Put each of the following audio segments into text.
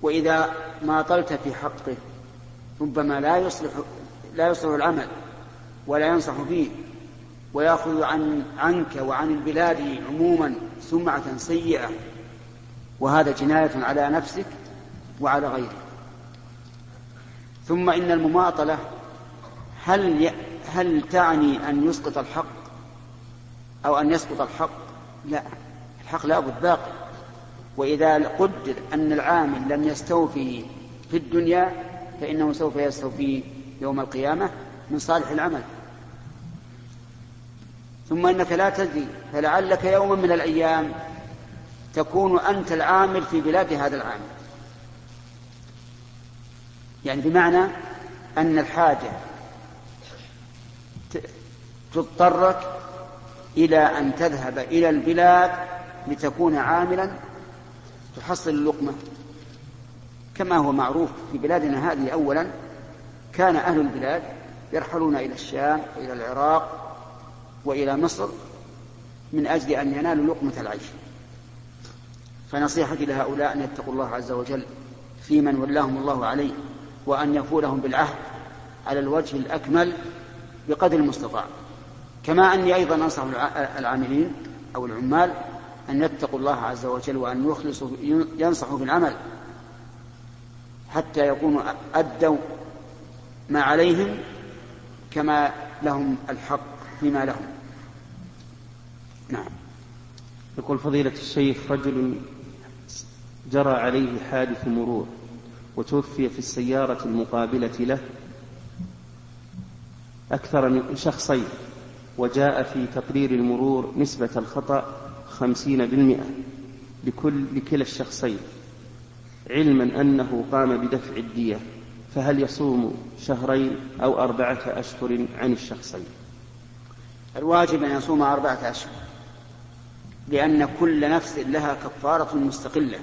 وإذا ما طلت في حقه ربما لا يصلح العمل ولا ينصح فيه، ويأخذ عنك وعن البلاد عموما سمعة سيئة، وهذا جناية على نفسك وعلى غيرك. ثم إن المماطلة هل تعني أن يسقط الحق أو أن يسقط الحق؟ لا، الحق لا بد باقي. وإذا قدر أن العامل لم يستوفي في الدنيا فإنه سوف يستوفي يوم القيامة من صالح العمل. ثم إنك لا تدري، فلعلك يوما من الأيام تكون أنت العامل في بلاد هذا العامل، يعني بمعنى أن الحاجة تضطرك إلى أن تذهب إلى البلاد لتكون عاملا تحصل اللقمة، كما هو معروف في بلادنا هذه. أولا كان أهل البلاد يرحلون إلى الشام وإلى العراق وإلى مصر من أجل أن ينالوا لقمة العيش. فنصيحتي لهؤلاء أن يتقوا الله عز وجل في من ولاهم الله عليه، وأن يفوا لهم بالعهد على الوجه الأكمل بقدر المستطاع. كما أني أيضا أنصح العاملين أو العمال أن يتقوا الله عز وجل وأن ينصحوا بالعمل حتى يكونوا أدوا ما عليهم كما لهم الحق فيما لهم. نعم. يقول فضيلة الشيخ: رجل جرى عليه حادث مرور وتوفي في السيارة المقابلة له أكثر من شخصين، وجاء في تقرير المرور نسبة الخطأ 50% لكلا الشخصين، علما أنه قام بدفع الدية، فهل يصوم شهرين أو 4 أشهر عن الشخصين؟ الواجب أن يصوم 4 أشهر، لأن كل نفس لها كفارة مستقلة،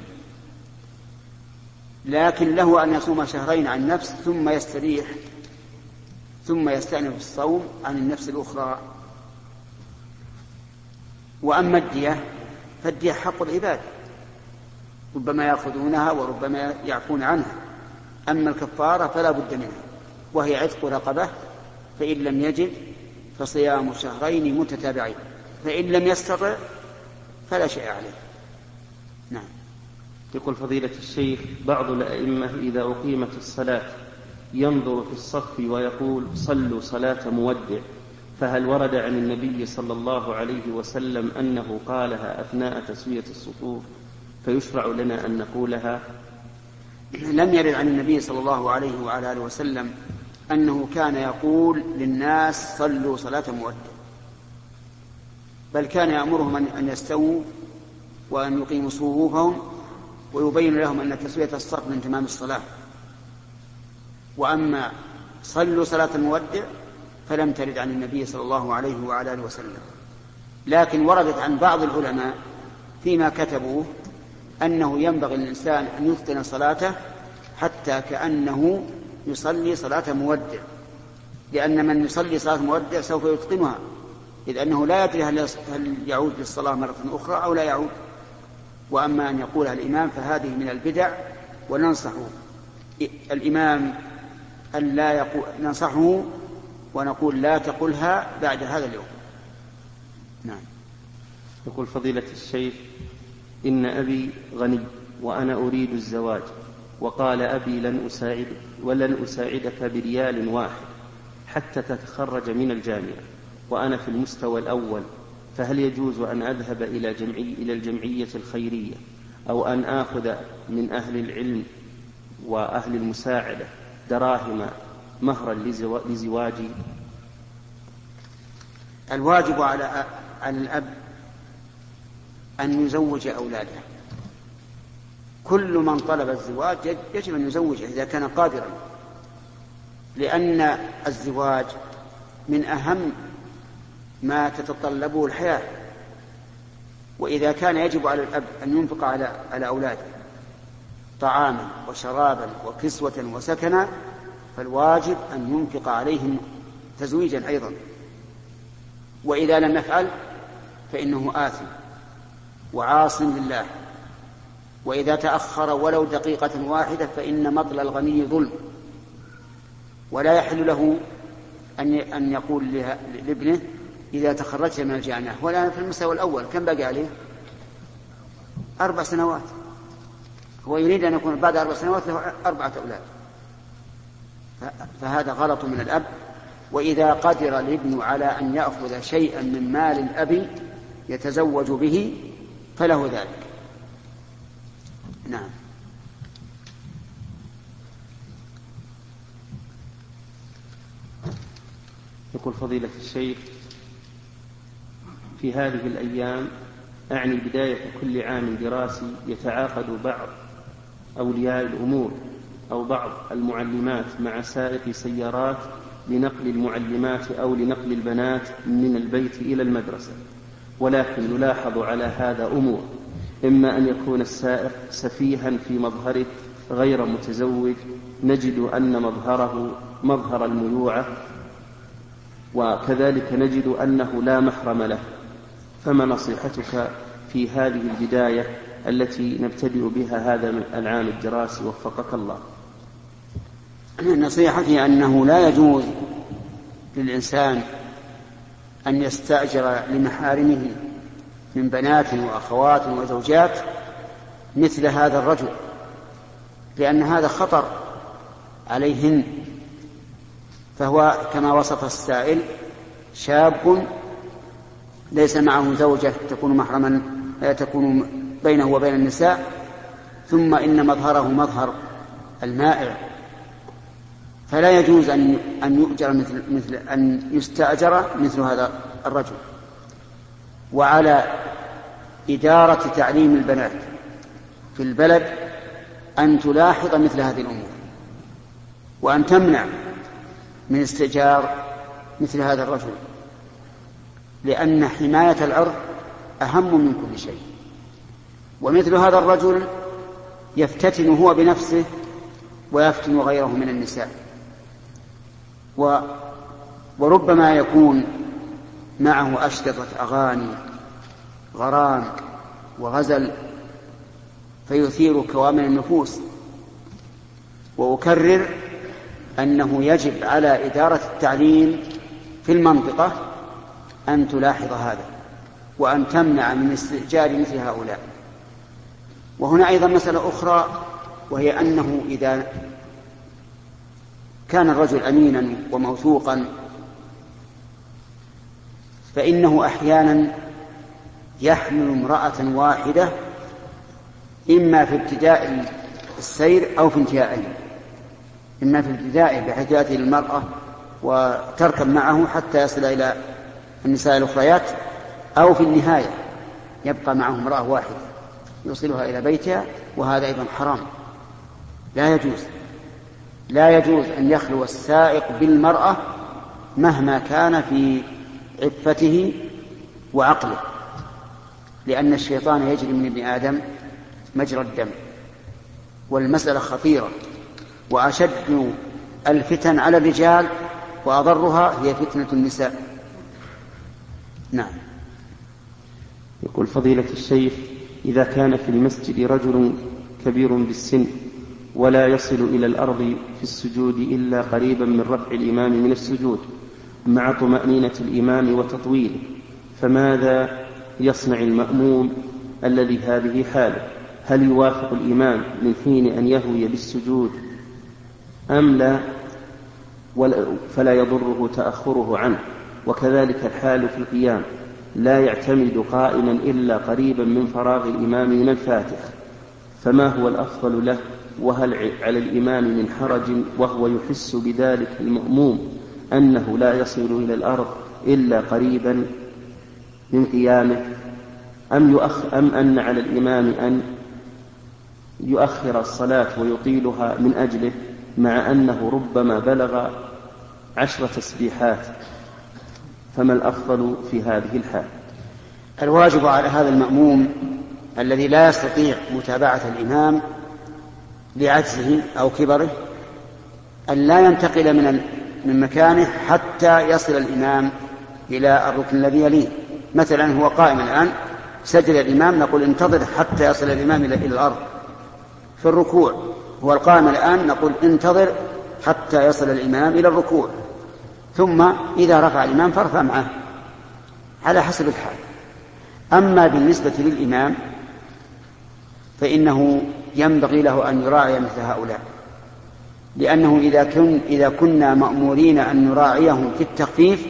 لكن له أن يصوم 2 شهرين عن نفس ثم يستريح ثم يستأنف الصوم عن النفس الأخرى. وأما الدية فالدية حق العباد، ربما يأخذونها وربما يعفون عنها. أما الكفارة فلا بد منها، وهي عتق رقبة، فإن لم يجد فصيام 2 شهرين متتابعين، فإن لم يستطع فلا شيء عليه. نعم. يقول فضيلة الشيخ: بعض الأئمة إذا أقيمت الصلاة ينظر في الصف ويقول: صلوا صلاة مودع، فهل ورد عن النبي صلى الله عليه وسلم أنه قالها أثناء تسوية الصفوف فيشرع لنا أن نقولها؟ لم يرد عن النبي صلى الله عليه وعلى آله وسلم أنه كان يقول للناس: صلوا صلاة مودع، بل كان يأمرهم أن يستووا وأن يقيموا صفوفهم، ويبين لهم أن تسوية الصف من تمام الصلاة. وأما صلوا صلاة مودع فلم ترد عن النبي صلى الله عليه وعلى آله وسلم، لكن وردت عن بعض العلماء فيما كتبوه أنه ينبغي للإنسان أن يتقن صلاته حتى كأنه يصلي صلاة مودع، لأن من يصلي صلاة مودع سوف يتقنها، إذ أنه لا يدري هل يعود للصلاة مرة أخرى أو لا يعود. وأما أن يقولها الإمام فهذه من البدع، وننصح الإمام أن لا يقول، ننصحه ونقول: لا تقولها بعد هذا اليوم. نعم. يقول فضيلة الشيخ: إن أبي غني وأنا أريد الزواج، وقال أبي: ولن أساعدك بريال واحد حتى تتخرج من الجامعة، وأنا في المستوى الأول، فهل يجوز أن أذهب إلى الجمعية الخيرية أو أن آخذ من أهل العلم وأهل المساعدة دراهم مهرا لزواجي؟ الواجب على الأب أن يزوج أولاده. كل من طلب الزواج يجب أن يزوجه إذا كان قادرا، لأن الزواج من أهم ما تتطلبه الحياة. وإذا كان يجب على الأب أن ينفق على أولاده طعاما وشرابا وكسوة وسكنا، فالواجب أن ينفق عليهم تزويجا أيضا. وإذا لم يفعل فإنه آثم وعاص لله. وإذا تأخر ولو دقيقة واحدة فإن مطل الغني ظلم، ولا يحل له أن يقول لابنه إذا تخرجت من الجامعة. ولا في المستوى الأول كم بقي عليه؟ 4 سنوات، هو يريد أن يكون بعد 4 سنوات له 4 أولاد، فهذا غلط من الأب. وإذا قدر الابن على أن يأخذ شيئا من مال الأب يتزوج به فله ذلك. نعم. يقول فضيلة الشيخ: في هذه الأيام، أعني بداية كل عام دراسي، يتعاقد بعض أولياء الأمور أو بعض المعلمات مع سائق سيارات لنقل المعلمات أو لنقل البنات من البيت إلى المدرسة، ولكن يلاحظ على هذا أمور: إما أن يكون السائق سفيها في مظهره غير متزوج، نجد أن مظهره مظهر الميوعة، وكذلك نجد أنه لا محرم له. فما نصيحتك في هذه البداية التي نبتدئ بها هذا العام الدراسي وفقك الله؟ نصيحتي أنه لا يجوز للإنسان أن يستأجر لمحارمه من بنات وأخوات وزوجات مثل هذا الرجل، لأن هذا خطر عليهن. فهو كما وصف السائل شاب ليس معه زوجة تكون بينه وبين النساء، ثم إن مظهره مظهر المائع، فلا يجوز أن يؤجر مثل أن يستأجر مثل هذا الرجل. وعلى إدارة تعليم البنات في البلد أن تلاحظ مثل هذه الأمور، وأن تمنع من استئجار مثل هذا الرجل، لأن حماية العرض أهم من كل شيء. ومثل هذا الرجل يفتتن هو بنفسه ويفتن غيره من النساء، وربما يكون معه أشرطة أغاني غرام وغزل فيثير كوامن النفوس. وأكرر أنه يجب على إدارة التعليم في المنطقة أن تلاحظ هذا وأن تمنع من استئجار مثل هؤلاء. وهنا أيضا مسألة أخرى، وهي أنه إذا كان الرجل أمينا وموثوقا فإنه أحيانا يحمل امرأة واحدة إما في ابتداء السير أو في انتهائه، إما في ابتدائه بحيث يأتي للمرأة وتركب معه حتى يصل إلى النساء الأخريات، أو في النهاية يبقى معه امرأة واحدة يوصلها إلى بيتها، وهذا أيضا حرام. لا يجوز أن يخلو السائق بالمرأة مهما كان في عفته وعقله، لأن الشيطان يجري من ابن آدم مجرى الدم، والمسألة خطيرة. وأشد الفتن على الرجال وأضرها هي فتنة النساء. نعم. يقول فضيلة الشيخ: إذا كان في المسجد رجل كبير بالسن ولا يصل إلى الأرض في السجود إلا قريبا من رفع الإمام من السجود مع طمأنينة الإمام وتطويله، فماذا يصنع المأموم الذي هذه حاله؟ هل يوافق الإمام من حين أن يهوي بالسجود أم لا فلا يضره تأخره عنه؟ وكذلك الحال في القيام، لا يعتمد قائما إلا قريبا من فراغ الإمام من الفاتحة، فما هو الأفضل له؟ وهل على الإمام من حرج وهو يحس بذلك المأموم أنه لا يصل إلى الأرض إلا قريبا من قيامه، أم أن على الإمام أن يؤخر الصلاة ويطيلها من أجله، مع أنه ربما بلغ 10 تسبيحات؟ فما الأفضل في هذه الحال؟ الواجب على هذا المأموم الذي لا يستطيع متابعة الإمام لعجزه أو كبره أن لا ينتقل من مكانه حتى يصل الإمام إلى الركن الذي يليه. مثلا هو قائم الآن سجد الإمام نقول انتظر حتى يصل الإمام إلى الأرض. في الركوع هو القائم الآن نقول انتظر حتى يصل الإمام إلى الركوع، ثم إذا رفع الإمام فارفع معه على حسب الحال. أما بالنسبة للإمام فإنه ينبغي له أن يراعي مثل هؤلاء، لأنه إذا كنا مأمورين أن نراعيهم في التخفيف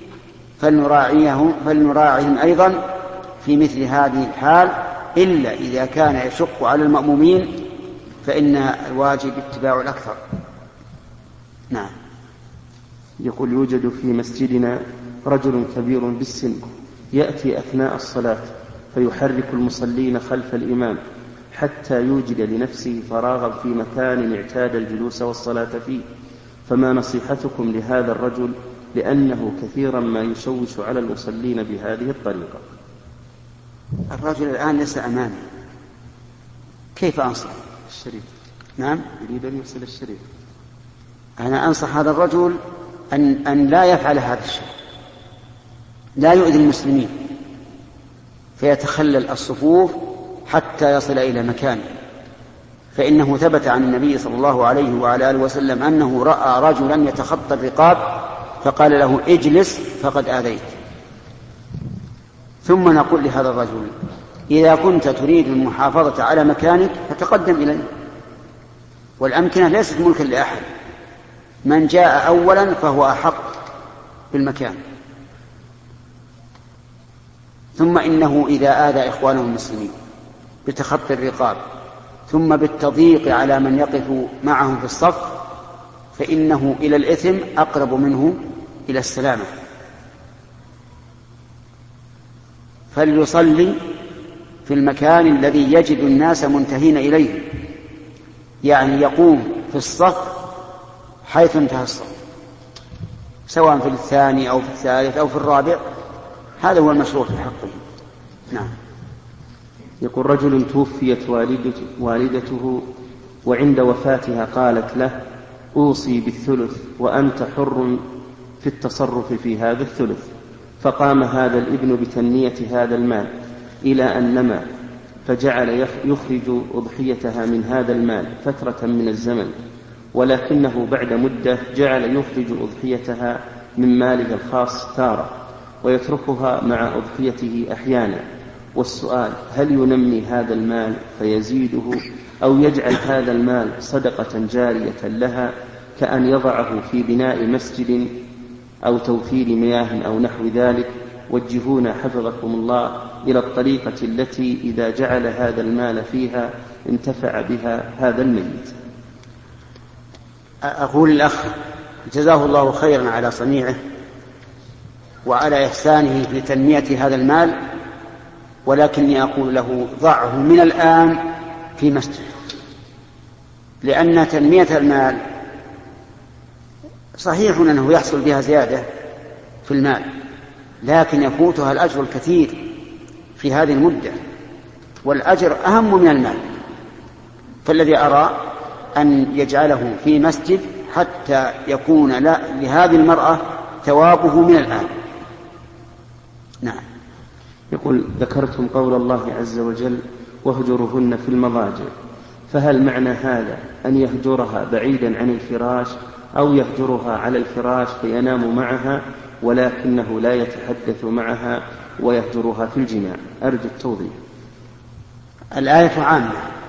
فلنراعيهم أيضا في مثل هذه الحال، إلا إذا كان يشق على المأمومين فإن الواجب اتباع الأكثر. نعم. يقول يوجد في مسجدنا رجل كبير بالسن يأتي أثناء الصلاة فيحرك المصلين خلف الإمام حتى يوجد لنفسه فراغا في مكان اعتاد الجلوس والصلاة فيه، فما نصيحتكم لهذا الرجل لأنه كثيرا ما يشوش على المصلين بهذه الطريقة؟ الرجل الآن ليس أمامي، كيف أنصح؟ الشريف. نعم. يريد أن يرسل الشريف. أنا أنصح هذا الرجل أن لا يفعل هذا الشيء، لا يؤذي المسلمين فيتخلل الصفوف حتى يصل إلى مكانه، فإنه ثبت عن النبي صلى الله عليه وعلى آله وسلم أنه رأى رجلا يتخطى الرقاب فقال له اجلس فقد آذيت. ثم نقول لهذا الرجل إذا كنت تريد المحافظة على مكانك فتقدم إليه، والأمكنة ليست ملكا لأحد، من جاء أولا فهو أحق بالمكان. ثم إنه إذا آذى إخوانه المسلمين بتخطي الرقاب ثم بالتضييق على من يقف معهم في الصف فإنه إلى الإثم أقرب منه إلى السلامة. فليصلي في المكان الذي يجد الناس منتهين إليه، يعني يقوم في الصف حيث انتهى الصف، سواء في الثاني أو في الثالث أو في الرابع، هذا هو المشروع في حقه. نعم. يقول رجل توفيت والدته وعند وفاتها قالت له أوصي بالثلث وأنت حر في التصرف في هذا الثلث، فقام هذا الابن بتنمية هذا المال إلى أن نمى، فجعل يخرج أضحيتها من هذا المال فترة من الزمن، ولكنه بعد مدة جعل يخرج أضحيتها من ماله الخاص تارة ويتركها مع أضحيته أحيانا. والسؤال هل ينمي هذا المال فيزيده أو يجعل هذا المال صدقة جارية لها كأن يضعه في بناء مسجد أو توفير مياه أو نحو ذلك؟ وجهونا حفظكم الله إلى الطريقة التي إذا جعل هذا المال فيها انتفع بها هذا الميت. أقول الأخ جزاه الله خيرا على صنيعه وعلى إحسانه في تنمية هذا المال، ولكني أقول له ضعه من الآن في مسجد، لأن تنمية المال صحيح أنه يحصل بها زيادة في المال، لكن يفوتها الأجر الكثير في هذه المدة، والأجر أهم من المال. فالذي أرى أن يجعله في مسجد حتى يكون لهذه المرأة ثوابه من الآن. نعم. يقول ذكرتم قول الله عز وجل واهجرهن في المضاجع، فهل معنى هذا أن يهجرها بعيدا عن الفراش أو يهجرها على الفراش فينام معها ولكنه لا يتحدث معها ويهجرها في الجماع؟ أرجو التوضيح. الآية عامة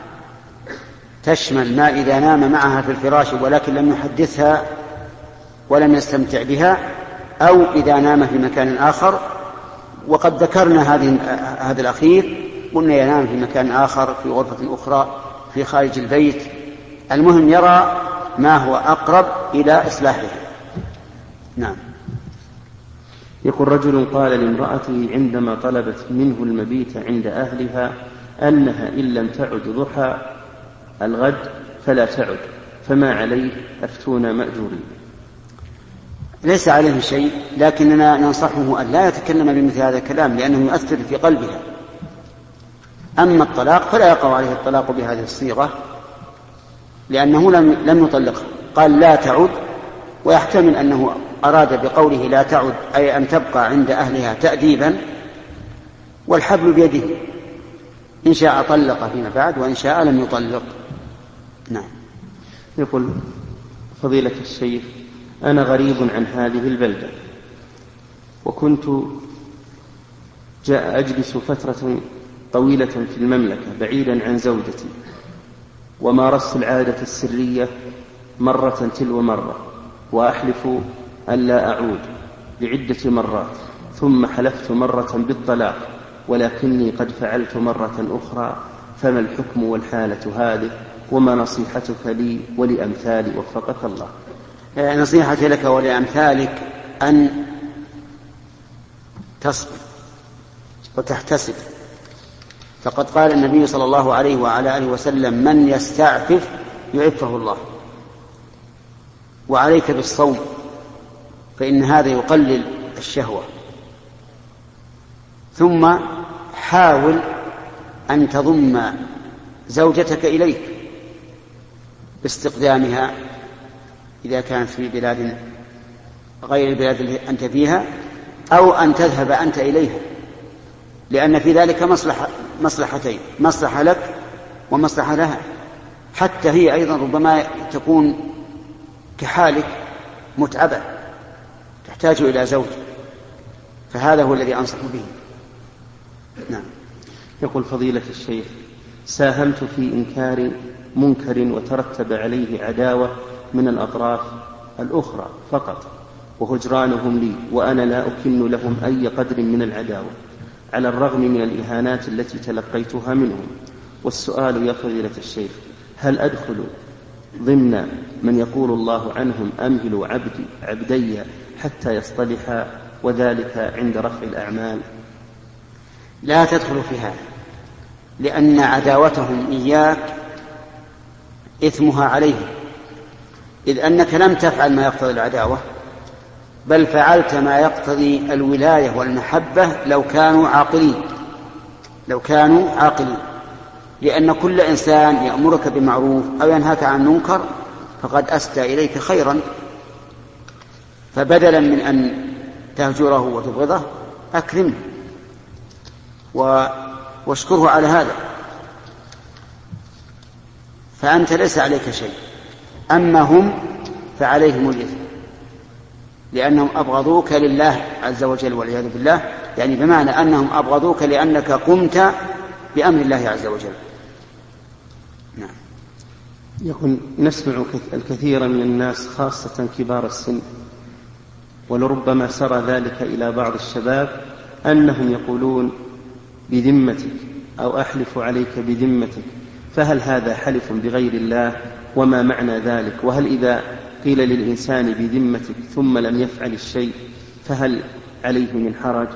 تشمل ما إذا نام معها في الفراش ولكن لم يحدثها ولم يستمتع بها، أو إذا نام في مكان آخر، وقد ذكرنا هذا الأخير، قلنا ينام في مكان آخر في غرفة أخرى في خارج البيت، المهم يرى ما هو أقرب إلى إصلاحه. نعم. يقول رجل قال لامرأته عندما طلبت منه المبيت عند أهلها أنها إن لم تعد ضحى الغد فلا تعد، فما عليه؟ أفتونا مأجورين. ليس عليه شيء، لكننا ننصحه أن لا يتكلم بمثل هذا الكلام لأنه يؤثر في قلبها. أما الطلاق فلا يقع عليه الطلاق بهذه الصيغة، لأنه لم يطلقها، قال لا تعد، ويحتمل أنه أراد بقوله لا تعد أي أن تبقى عند أهلها تأديبا، والحبل بيده، إن شاء طلق فيما بعد وإن شاء لم يطلق. نعم. يقول فضيلة الشيخ: أنا غريب عن هذه البلدة، وكنت أجلس فترة طويلة في المملكة بعيدا عن زوجتي، ومارست العادة السرية مرة تلو مرة، وأحلف ألا أعود لعدة مرات، ثم حلفت مرة بالطلاق، ولكني قد فعلت مرة أخرى، فما الحكم والحالة هذه؟ وما نصيحتك لي ولأمثالي وفقك الله؟ نصيحتي لك ولأمثالك أن تصبر وتحتسب، فقد قال النبي صلى الله عليه وعلى آله وسلم: من يستعفف يعفه الله. وعليك بالصوم، فإن هذا يقلل الشهوة. ثم حاول أن تضم زوجتك إليك باستقدامها إذا كانت في بلاد غير البلاد التي أنت فيها، أو أن تذهب أنت إليها، لأن في ذلك مصلحتين: مصلحة لك ومصلحة لها. حتى هي أيضا ربما تكون كحالك متعبة تحتاج إلى زوج، فهذا هو الذي أنصح به. نعم. يقول فضيلة الشيخ: ساهمت في إنكار منكر وترتب عليه عداوة من الأطراف الأخرى فقط، وهجرانهم لي، وأنا لا أكن لهم أي قدر من العداوة، على الرغم من الإهانات التي تلقيتها منهم. والسؤال يا فضيلة الشيخ: هل أدخل ضمن من يقول الله عنهم: أمهلوا عبدي حتى يصطلحا، وذلك عند رفع الأعمال؟ لا تدخل في هذا، لأن عداوتهم إياك إثمها عليهم، إذ أنك لم تفعل ما يقتضي العداوة، بل فعلت ما يقتضي الولاية والمحبة لو كانوا عاقلين. لأن كل إنسان يأمرك بمعروف أو ينهاك عن منكر فقد أسدى إليك خيرا، فبدلا من أن تهجره وتبغضه أكرمه واشكره على هذا، فأنت ليس عليك شيء. أما هم فعليهم الإثم، لأنهم أبغضوك لله عز وجل والعياذ بالله، يعني بمعنى أنهم أبغضوك لأنك قمت بأمر الله عز وجل. نعم. يقول: نسمع الكثير من الناس خاصة كبار السن، ولربما سرى ذلك إلى بعض الشباب، أنهم يقولون بذمتك أو أحلف عليك بذمتك، فهل هذا حلف بغير الله؟ وما معنى ذلك؟ وهل إذا قيل للإنسان بذمتك ثم لم يفعل الشيء فهل عليه من حرج؟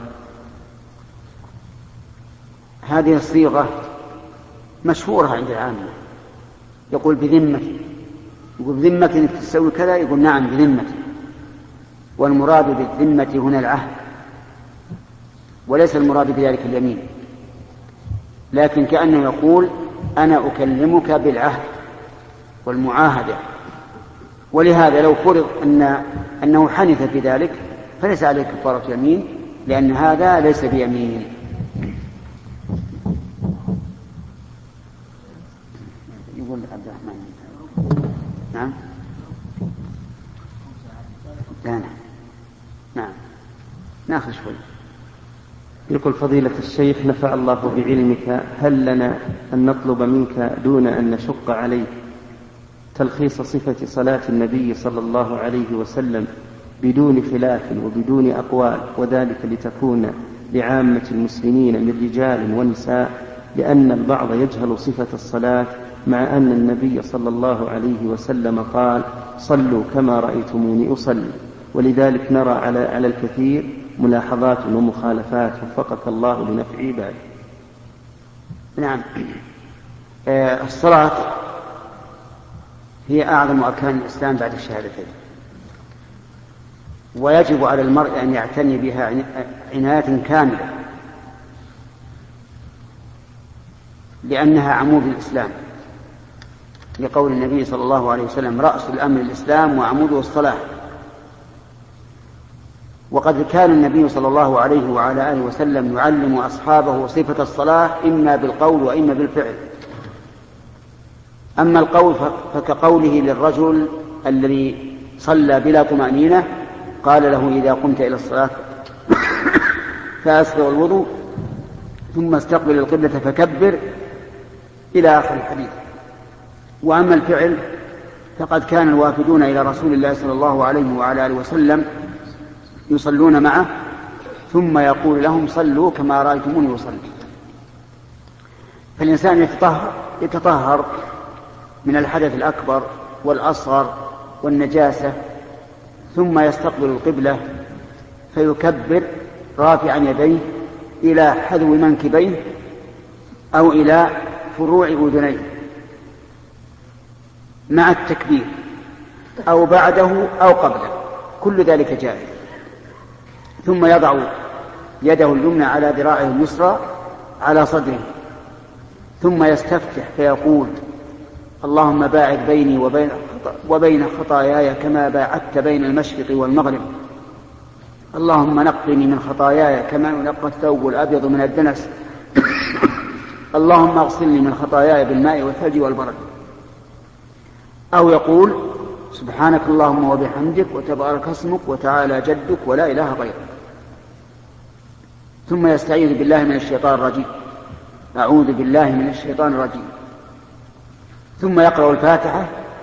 هذه الصيغة مشهورة عند العامة، يقول بذمتك، يقول بذمتك أنك تسوي كذا، يقول نعم بذمتك، والمراد بالذمة هنا العهد، وليس المراد بذلك اليمين، لكن كأنه يقول أنا أكلمك بالعهد والمعاهدة. ولهذا لو فرض أنه حنث في ذلك فليس عليه كفارة يمين، لأن هذا ليس بيمين. يقول عبد الرحمن. نعم. لا نعم ناخذ شوي. يقول فضيلة الشيخ: نفع الله بعلمك، هل لنا أن نطلب منك دون أن نشق عليك تلخيص صفة صلاة النبي صلى الله عليه وسلم بدون خلاف وبدون أقوال، وذلك لتكون لعامة المسلمين من رجال ونساء، لأن البعض يجهل صفة الصلاة، مع أن النبي صلى الله عليه وسلم قال: صلوا كما رأيتموني أصلي، ولذلك نرى على الكثير ملاحظات ومخالفات، وفقك الله لنفع عباده. نعم. الصلاة هي أعظم أركان الإسلام بعد الشهادتين، ويجب على المرء أن يعتني بها عناية كاملة، لأنها عمود الإسلام، لقول النبي صلى الله عليه وسلم: رأس الأمر الإسلام وعموده الصلاة. وقد كان النبي صلى الله عليه وعلى آله وسلم يعلم أصحابه صفة الصلاة إما بالقول وإما بالفعل. أما القول فكقوله للرجل الذي صلى بلا طمأنينة قال له إذا قمت إلى الصلاة فأسبغ الوضوء ثم استقبل القبلة فكبر إلى آخر الحديث. وأما الفعل فقد كان الوافدون إلى رسول الله صلى الله عليه وعلى آله وسلم يصلون معه ثم يقول لهم صلوا كما رأيتموني يصلي. فالإنسان يتطهر من الحدث الأكبر والأصغر والنجاسة ثم يستقبل القبلة فيكبر رافعا يديه إلى حذو منكبيه أو إلى فروع أذنيه مع التكبير أو بعده أو قبله، كل ذلك جائز. ثم يضع يده اليمنى على ذراعه اليسرى على صدره ثم يستفتح فيقول اللهم باعد بيني وبين خطاياي كما باعدت بين المشرق والمغرب، اللهم نقني من خطاياي كما ينقى الثوب الأبيض من الدنس، اللهم اغسلني من خطاياي بالماء والثلج والبرد. أو يقول سبحانك اللهم وبحمدك وتبارك اسمك وتعالى جدك ولا إله غيرك. ثم يستعيذ بالله من الشيطان الرجيم، أعوذ بالله من الشيطان الرجيم. ثم يقرأ الفاتحة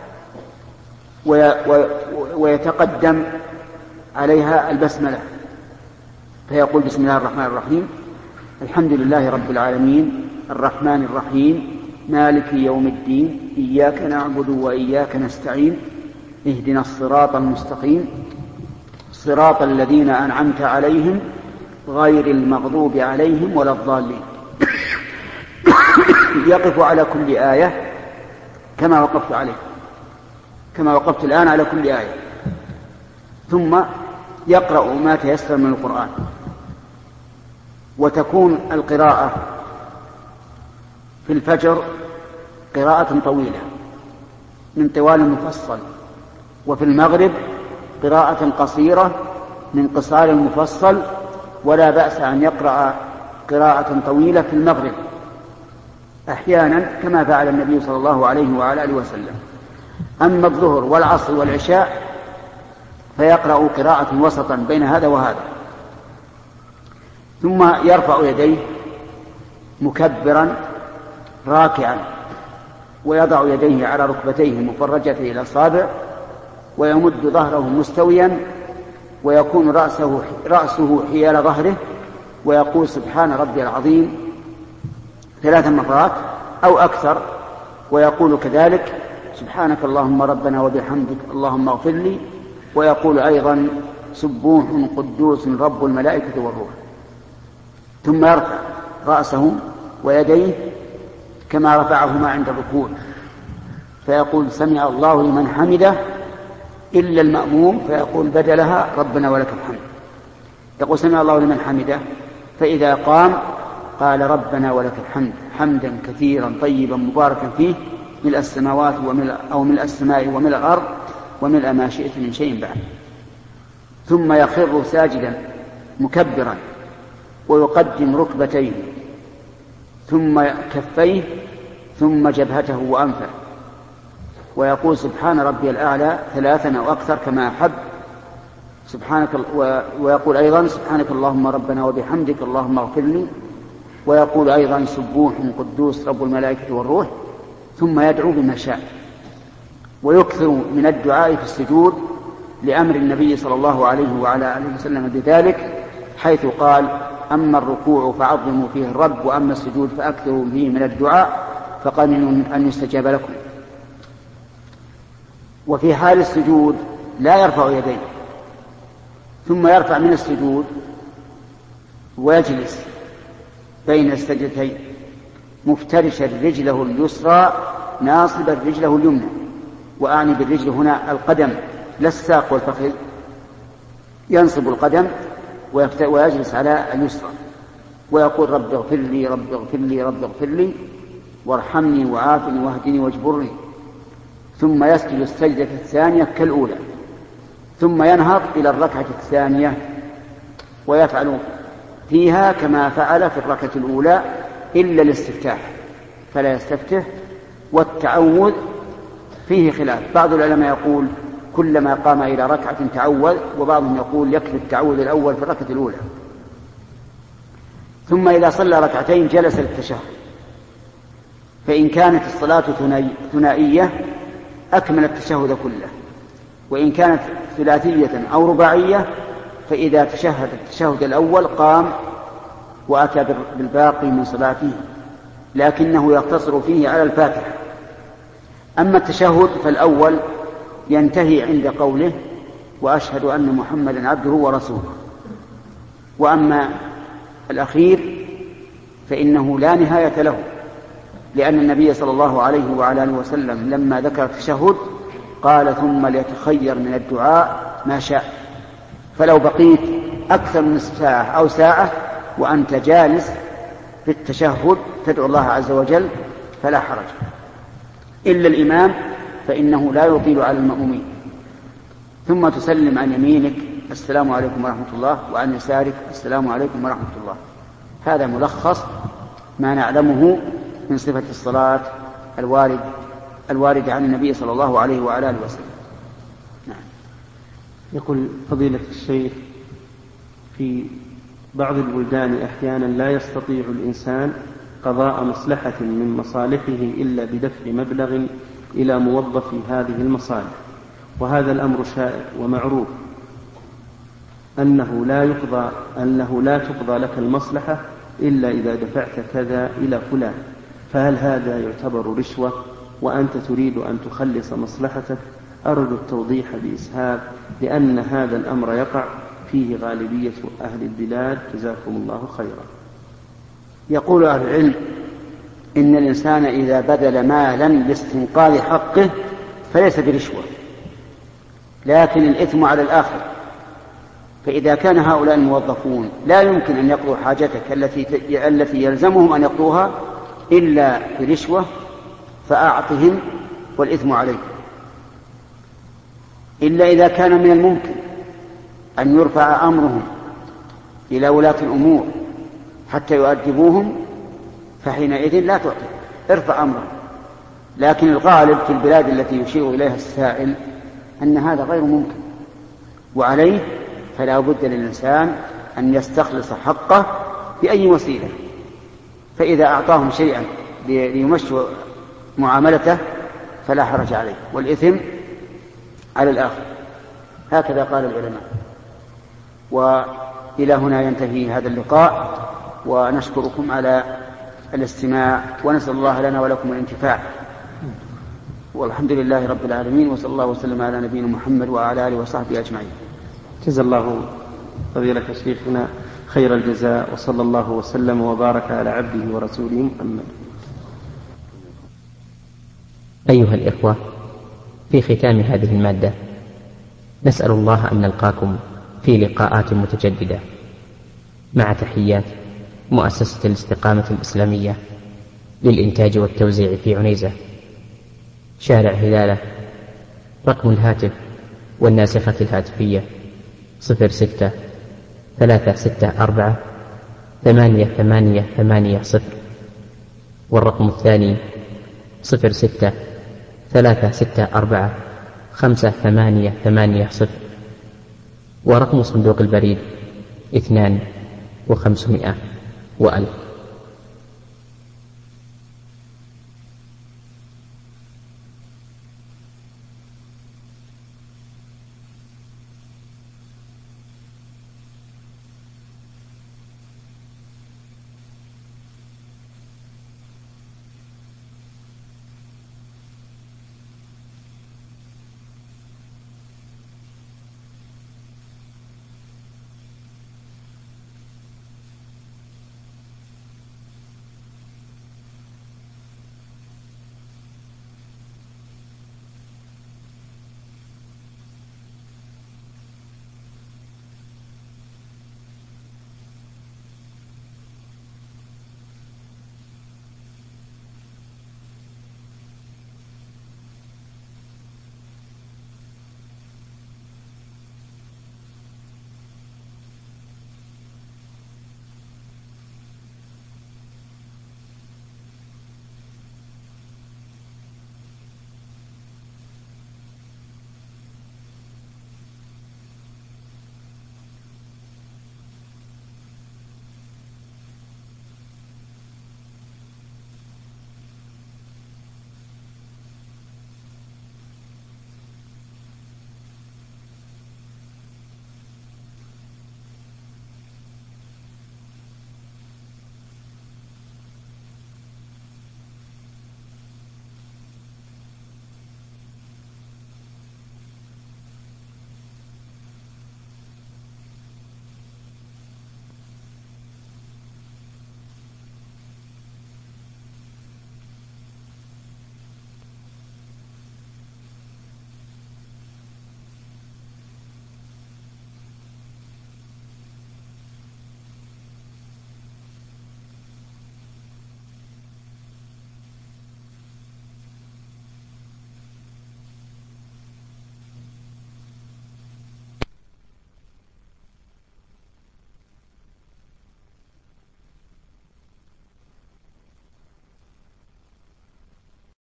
ويتقدم عليها البسملة فيقول بسم الله الرحمن الرحيم الحمد لله رب العالمين الرحمن الرحيم مالك يوم الدين إياك نعبد وإياك نستعين اهدنا الصراط المستقيم صراط الذين أنعمت عليهم غير المغضوب عليهم ولا الضالين. يقف على كل آية كما وقفت الآن على كل آية، ثم يقرأ ما تيسر من القرآن. وتكون القراءة في الفجر قراءة طويلة من طوال مفصل، وفي المغرب قراءة قصيرة من قصار مفصل، ولا بأس أن يقرأ قراءة طويلة في المغرب أحيانا كما فعل النبي صلى الله عليه وعلى آله وسلم. أما الظهر والعصر والعشاء فيقرأ قراءة وسطا بين هذا وهذا، ثم يرفع يديه مكبرا راكعا ويضع يديه على ركبتيه مفرجتي إلى الأصابع ويمد ظهره مستويا ويكون رأسه حيال ظهره ويقول سبحان ربي العظيم 3 مرات أو أكثر، ويقول كذلك سبحانك اللهم ربنا وبحمدك اللهم اغفر لي، ويقول أيضا سبوح قدوس رب الملائكة والروح. ثم يرفع رأسه ويديه كما رفعهما عند الركوع فيقول سمع الله لمن حمده إلا المأموم فيقول بدلها ربنا ولك الحمد. يقول سمع الله لمن حمده، فإذا قام قال ربنا ولك الحمد حمدا كثيرا طيبا مباركا فيه ملء السماوات ملء السماء وملء الأرض وملء ما شئت من شيء بعد. ثم يخر ساجدا مكبرا ويقدم ركبتيه ثم كفيه ثم جبهته وأنفه ويقول سبحان ربي الأعلى 3 أو أكثر كما أحب، ويقول أيضا سبحانك اللهم ربنا وبحمدك اللهم اغفر لي، ويقول أيضا سبوح قدوس رب الملائكة والروح، ثم يدعو بما شاء. ويكثر من الدعاء في السجود لأمر النبي صلى الله عليه وعلى آله وسلم بذلك، حيث قال أما الركوع فعظموا فيه الرب وأما السجود فأكثروا فيه من الدعاء فقمنوا أن يستجاب لكم. وفي حال السجود لا يرفع يديه، ثم يرفع من السجود ويجلس بين السجدتين مفترشا رجله اليسرى ناصبا رجله اليمنى، وأعني بالرجل هنا القدم لا الساق والفخذ، ينصب القدم ويجلس على اليسرى ويقول رب اغفر لي رب اغفر لي رب اغفر لي وارحمني وعافني واهدني واجبرني، ثم يسجد السجدة الثانية كالأولى، ثم ينهض إلى الركعة الثانية ويفعل فيها كما فعل في الركعة الأولى إلا الاستفتاح فلا يستفتح. والتعوذ فيه خلاف، بعض العلماء يقول كلما قام إلى ركعة تعوذ، وبعضهم يقول يكفي التعوذ الأول في الركعة الأولى. ثم إذا صلى ركعتين جلس للتشهد، فإن كانت الصلاة ثنائية أكمل التشهد كله، وإن كانت ثلاثية أو رباعية فإذا تشهد التشهد الأول قام وأتى بالباقي من صلاته، لكنه يقتصر فيه على الفاتحة. أما التشهد فالأول ينتهي عند قوله وأشهد أن محمدا عبده ورسوله، وأما الأخير فإنه لا نهاية له، لأن النبي صلى الله عليه وعلى آله وسلم لما ذكر التشهد قال ثم ليتخير من الدعاء ما شاء. فلو بقيت أكثر من ساعة أو ساعة وأنت جالس في التشهد تدعو الله عز وجل فلا حرج، إلا الإمام فإنه لا يطيل على المأمومين. ثم تسلم عن يمينك السلام عليكم ورحمة الله، وعن يسارك السلام عليكم ورحمة الله. هذا ملخص ما نعلمه من صفة الصلاة الوارد عن النبي صلى الله عليه وعلى آله وسلم. نعم. يقول فضيلة الشيخ في بعض البلدان أحيانا لا يستطيع الإنسان قضاء مصلحة من مصالحه إلا بدفع مبلغ إلى موظف هذه المصالح، وهذا الأمر شائع ومعروف أنه لا تقضى لك المصلحة إلا إذا دفعت كذا إلى فلان، فهل هذا يعتبر رشوة وأنت تريد أن تخلص مصلحتك؟ أرجو التوضيح بإسهاب لأن هذا الأمر يقع فيه غالبية أهل البلاد، جزاكم الله خيرا. يقول أهل العلم إن الإنسان إذا بذل مالا لاستنقاذ حقه فليس برشوة، لكن الإثم على الآخر. فإذا كان هؤلاء الموظفون لا يمكن أن يقضوا حاجتك التي يلزمهم أن يقضوها إلا برشوة فأعطهم والإثم عليك، إلا إذا كان من الممكن أن يرفع أمرهم إلى ولاة الأمور حتى يؤدبوهم فحينئذ لا تعطي، ارفع أمرهم. لكن الغالب في البلاد التي يشير إليها السائل أن هذا غير ممكن، وعليه فلا بد للإنسان أن يستخلص حقه بأي وسيلة. فإذا أعطاهم شيئا ليمشوا معاملته فلا حرج عليه، والإثم على الآخر. هكذا قال العلماء. وإلى هنا ينتهي هذا اللقاء، ونشكركم على الاستماع، ونسأل الله لنا ولكم الانتفاع، والحمد لله رب العالمين، وصلى الله وسلم على نبينا محمد وعلى آله وصحبه أجمعين. جزا الله فضيلة شيخنا خير الجزاء، وصلى الله وسلم وبارك على عبده ورسوله محمد. أيها الإخوة، في ختام هذه المادة نسأل الله أن نلقاكم في لقاءات متجددة، مع تحيات مؤسسة الاستقامة الإسلامية للإنتاج والتوزيع في عنيزة، شارع هلالة. رقم الهاتف والناسخة الهاتفية 06-364-8880، والرقم الثاني 06-364-5880، ورقم صندوق البريد 2500 و1000.